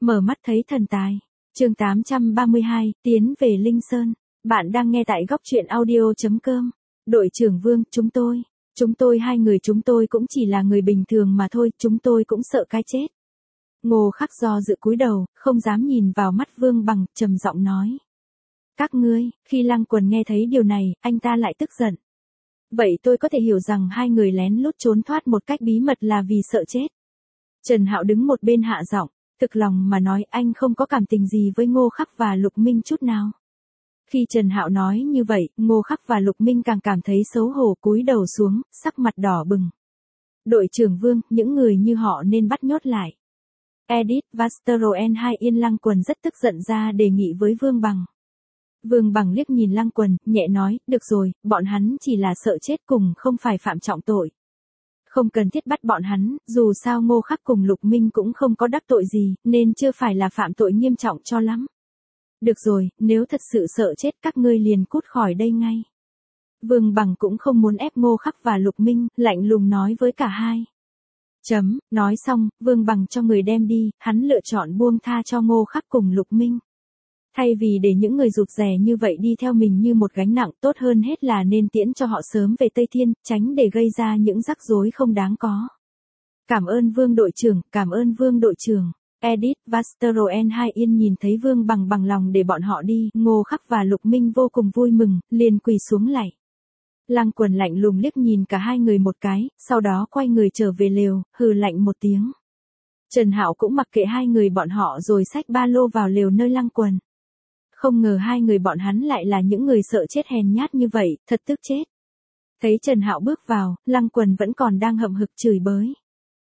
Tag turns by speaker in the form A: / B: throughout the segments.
A: Mở mắt thấy thần tài. Chương 832, tiến về Linh Sơn. Bạn đang nghe tại góc truyện audio.com. Đội trưởng Vương, chúng tôi hai người chúng tôi cũng chỉ là người bình thường mà thôi, chúng tôi cũng sợ cái chết. Ngô Khắc do dự cúi đầu, không dám nhìn vào mắt Vương Bằng, trầm giọng nói. Các ngươi, khi Lăng Quần nghe thấy điều này, anh ta lại tức giận. Vậy tôi có thể hiểu rằng hai người lén lút trốn thoát một cách bí mật là vì sợ chết. Trần Hạo đứng một bên hạ giọng, thực lòng mà nói anh không có cảm tình gì với Ngô Khắc và Lục Minh chút nào. Khi Trần Hạo nói như vậy, Ngô Khắc và Lục Minh càng cảm thấy xấu hổ cúi đầu xuống, sắc mặt đỏ bừng. Đội trưởng Vương, những người như họ nên bắt nhốt lại. Edith Vastroen hai Yên Lăng Quần rất tức giận ra đề nghị với Vương Bằng. Vương Bằng liếc nhìn Lăng Quần, nhẹ nói, được rồi, bọn hắn chỉ là sợ chết cùng không phải phạm trọng tội. Không cần thiết bắt bọn hắn, dù sao Ngô Khắc cùng Lục Minh cũng không có đắc tội gì, nên chưa phải là phạm tội nghiêm trọng cho lắm. Được rồi, nếu thật sự sợ chết các ngươi liền cút khỏi đây ngay. Vương Bằng cũng không muốn ép Ngô Khắc và Lục Minh, lạnh lùng nói với cả hai. Nói xong, Vương Bằng cho người đem đi, hắn lựa chọn buông tha cho Ngô Khắc cùng Lục Minh. Thay vì để những người rụt rè như vậy đi theo mình như một gánh nặng, tốt hơn hết là nên tiễn cho họ sớm về Tây Thiên, tránh để gây ra những rắc rối không đáng có. Cảm ơn Vương đội trưởng, cảm ơn Vương đội trưởng. Edith Vastroen hai Yên nhìn thấy Vương Bằng bằng lòng để bọn họ đi, Ngô Khắc và Lục Minh vô cùng vui mừng, liền quỳ xuống lạy. Lăng Quần lạnh lùng liếc nhìn cả hai người một cái, sau đó quay người trở về lều, hừ lạnh một tiếng. Trần Hạo cũng mặc kệ hai người bọn họ rồi xách ba lô vào lều nơi Lăng Quần. Không ngờ hai người bọn hắn lại là những người sợ chết hèn nhát như vậy, thật tức chết. Thấy Trần Hạo bước vào, Lăng Quần vẫn còn đang hậm hực chửi bới.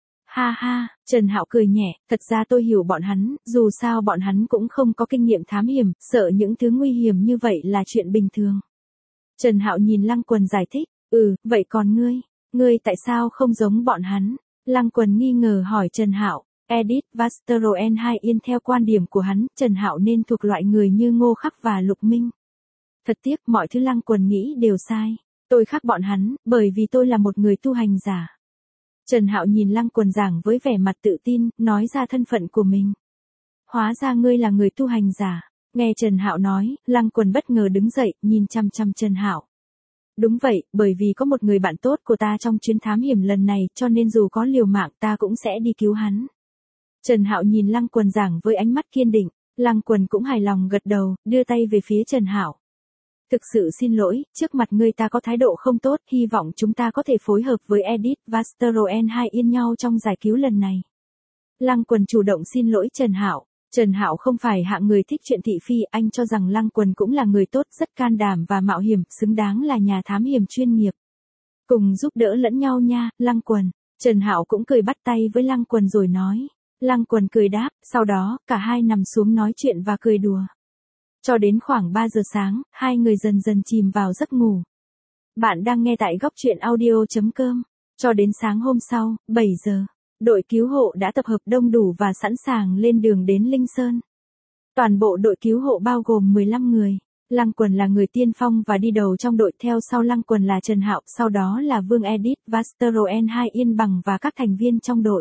A: Ha ha, Trần Hạo cười nhẹ, thật ra tôi hiểu bọn hắn, dù sao bọn hắn cũng không có kinh nghiệm thám hiểm, sợ những thứ nguy hiểm như vậy là chuyện bình thường. Trần Hạo nhìn Lăng Quần giải thích, vậy còn ngươi tại sao không giống bọn hắn? Lăng Quần nghi ngờ hỏi Trần Hạo. Edith Vastroen hai Yên theo quan điểm của hắn, Trần Hạo nên thuộc loại người như Ngô Khắc và Lục Minh. Thật tiếc, mọi thứ Lăng Quần nghĩ đều sai. Tôi khác bọn hắn, bởi vì tôi là một người tu hành giả. Trần Hạo nhìn Lăng Quần giảng với vẻ mặt tự tin, nói ra thân phận của mình. Hóa ra ngươi là người tu hành giả. Nghe Trần Hạo nói, Lăng Quần bất ngờ đứng dậy, nhìn chăm chăm Trần Hạo. Đúng vậy, bởi vì có một người bạn tốt của ta trong chuyến thám hiểm lần này, cho nên dù có liều mạng ta cũng sẽ đi cứu hắn. Trần Hạo nhìn Lăng Quần giảng với ánh mắt kiên định, Lăng Quần cũng hài lòng gật đầu, đưa tay về phía Trần Hạo. Thực sự xin lỗi, trước mặt ngươi ta có thái độ không tốt, hy vọng chúng ta có thể phối hợp với Edith Vastroen hai Yên nhau trong giải cứu lần này. Lăng Quần chủ động xin lỗi Trần Hạo. Trần Hạo không phải hạng người thích chuyện thị phi, anh cho rằng Lăng Quần cũng là người tốt, rất can đảm và mạo hiểm, xứng đáng là nhà thám hiểm chuyên nghiệp. Cùng giúp đỡ lẫn nhau nha, Lăng Quần. Trần Hạo cũng cười bắt tay với Lăng Quần rồi nói. Lăng Quần cười đáp, sau đó, cả hai nằm xuống nói chuyện và cười đùa. Cho đến khoảng 3 giờ sáng, hai người dần dần chìm vào giấc ngủ. Bạn đang nghe tại góc truyện audio.com. Cho đến sáng hôm sau, 7 giờ, đội cứu hộ đã tập hợp đông đủ và sẵn sàng lên đường đến Linh Sơn. Toàn bộ đội cứu hộ bao gồm 15 người. Lăng Quần là người tiên phong và đi đầu trong đội, theo sau Lăng Quần là Trần Hạo, sau đó là Vương Edith Vastroen hai Yên Bằng và các thành viên trong đội.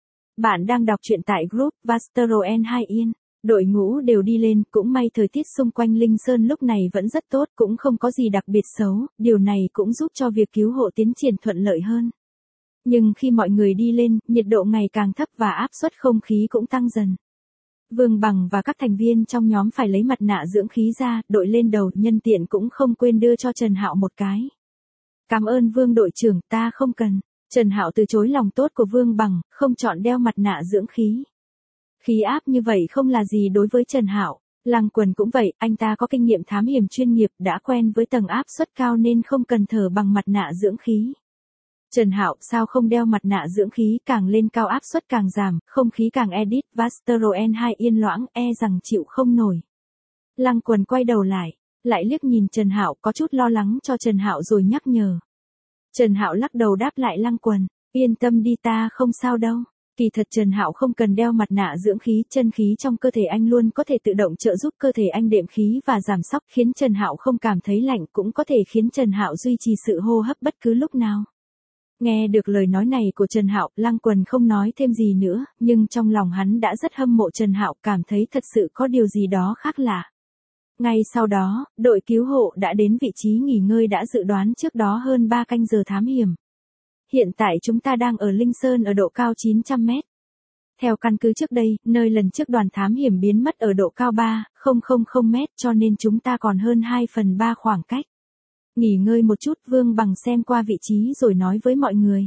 A: Bạn đang đọc truyện tại group Vastroen hai Yên. Đội ngũ đều đi lên, cũng may thời tiết xung quanh Linh Sơn lúc này vẫn rất tốt, cũng không có gì đặc biệt xấu, điều này cũng giúp cho việc cứu hộ tiến triển thuận lợi hơn. Nhưng khi mọi người đi lên, nhiệt độ ngày càng thấp và áp suất không khí cũng tăng dần. Vương Bằng và các thành viên trong nhóm phải lấy mặt nạ dưỡng khí ra, đội lên đầu, nhân tiện cũng không quên đưa cho Trần Hạo một cái. Cảm ơn Vương đội trưởng, ta không cần. Trần Hạo từ chối lòng tốt của Vương Bằng, không chọn đeo mặt nạ dưỡng khí. Khí áp như vậy không là gì đối với Trần Hạo. Lăng Quần cũng vậy, anh ta có kinh nghiệm thám hiểm chuyên nghiệp, đã quen với tầng áp suất cao nên không cần thở bằng mặt nạ dưỡng khí. Trần Hạo, sao không đeo mặt nạ dưỡng khí, càng lên cao áp suất càng giảm, không khí càng Edith Vastroen hai Yên loãng, rằng chịu không nổi. Lăng Quần quay đầu lại liếc nhìn Trần Hạo, có chút lo lắng cho Trần Hạo rồi nhắc nhở. Trần Hạo lắc đầu đáp lại Lăng Quần, yên tâm đi, ta không sao đâu. Kỳ thật Trần Hạo không cần đeo mặt nạ dưỡng khí, chân khí trong cơ thể anh luôn có thể tự động trợ giúp cơ thể anh đệm khí và giảm sóc, khiến Trần Hạo không cảm thấy lạnh, cũng có thể khiến Trần Hạo duy trì sự hô hấp bất cứ lúc nào. Nghe được lời nói này của Trần Hạo, Lăng Quần không nói thêm gì nữa, nhưng trong lòng hắn đã rất hâm mộ Trần Hạo, cảm thấy thật sự có điều gì đó khác lạ. Ngay sau đó, đội cứu hộ đã đến vị trí nghỉ ngơi đã dự đoán trước đó hơn 3 canh giờ thám hiểm. Hiện tại chúng ta đang ở Linh Sơn ở độ cao 900 mét. Theo căn cứ trước đây, nơi lần trước đoàn thám hiểm biến mất ở độ cao 3,000 mét cho nên chúng ta còn hơn 2/3 khoảng cách. Nghỉ ngơi một chút, Vương Bằng xem qua vị trí rồi nói với mọi người.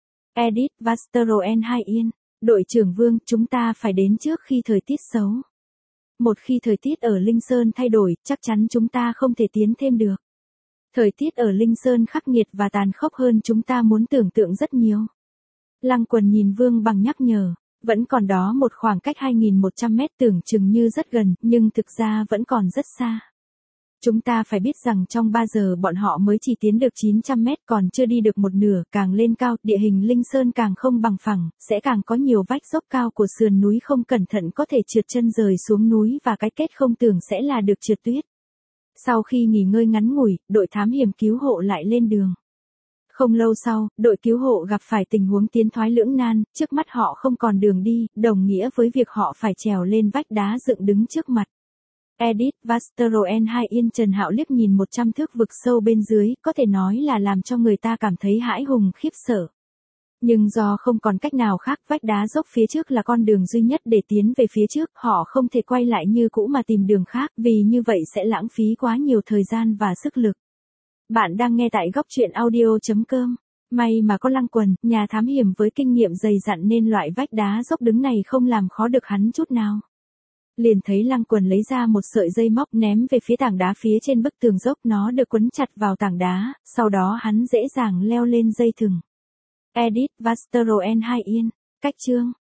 A: Edit Vasteroen 2 Yên, đội trưởng Vương, chúng ta phải đến trước khi thời tiết xấu. Một khi thời tiết ở Linh Sơn thay đổi, chắc chắn chúng ta không thể tiến thêm được. Thời tiết ở Linh Sơn khắc nghiệt và tàn khốc hơn chúng ta muốn tưởng tượng rất nhiều. Lăng Quần nhìn Vương Bằng nhắc nhở, vẫn còn đó một khoảng cách 2.100 mét tưởng chừng như rất gần, nhưng thực ra vẫn còn rất xa. Chúng ta phải biết rằng trong 3 giờ bọn họ mới chỉ tiến được 900 mét còn chưa đi được một nửa, càng lên cao, địa hình Linh Sơn càng không bằng phẳng, sẽ càng có nhiều vách dốc cao của sườn núi không cẩn thận có thể trượt chân rời xuống núi và cái kết không tưởng sẽ là được trượt tuyết. Sau khi nghỉ ngơi ngắn ngủi, đội thám hiểm cứu hộ lại lên đường. Không lâu sau, đội cứu hộ gặp phải tình huống tiến thoái lưỡng nan, trước mắt họ không còn đường đi, đồng nghĩa với việc họ phải trèo lên vách đá dựng đứng trước mặt. Edit Vasteroen 2 Yên Trần Hạo liếc nhìn 100 thước vực sâu bên dưới, có thể nói là làm cho người ta cảm thấy hãi hùng khiếp sợ. Nhưng do không còn cách nào khác, vách đá dốc phía trước là con đường duy nhất để tiến về phía trước, họ không thể quay lại như cũ mà tìm đường khác, vì như vậy sẽ lãng phí quá nhiều thời gian và sức lực. Bạn đang nghe tại góc truyện audio.com. May mà có Lăng Quần, nhà thám hiểm với kinh nghiệm dày dặn nên loại vách đá dốc đứng này không làm khó được hắn chút nào. Liền thấy Lăng Quần lấy ra một sợi dây móc ném về phía tảng đá phía trên bức tường dốc, nó được quấn chặt vào tảng đá, sau đó hắn dễ dàng leo lên dây thừng. Edit Vasteroen 2 Yên, cách chương.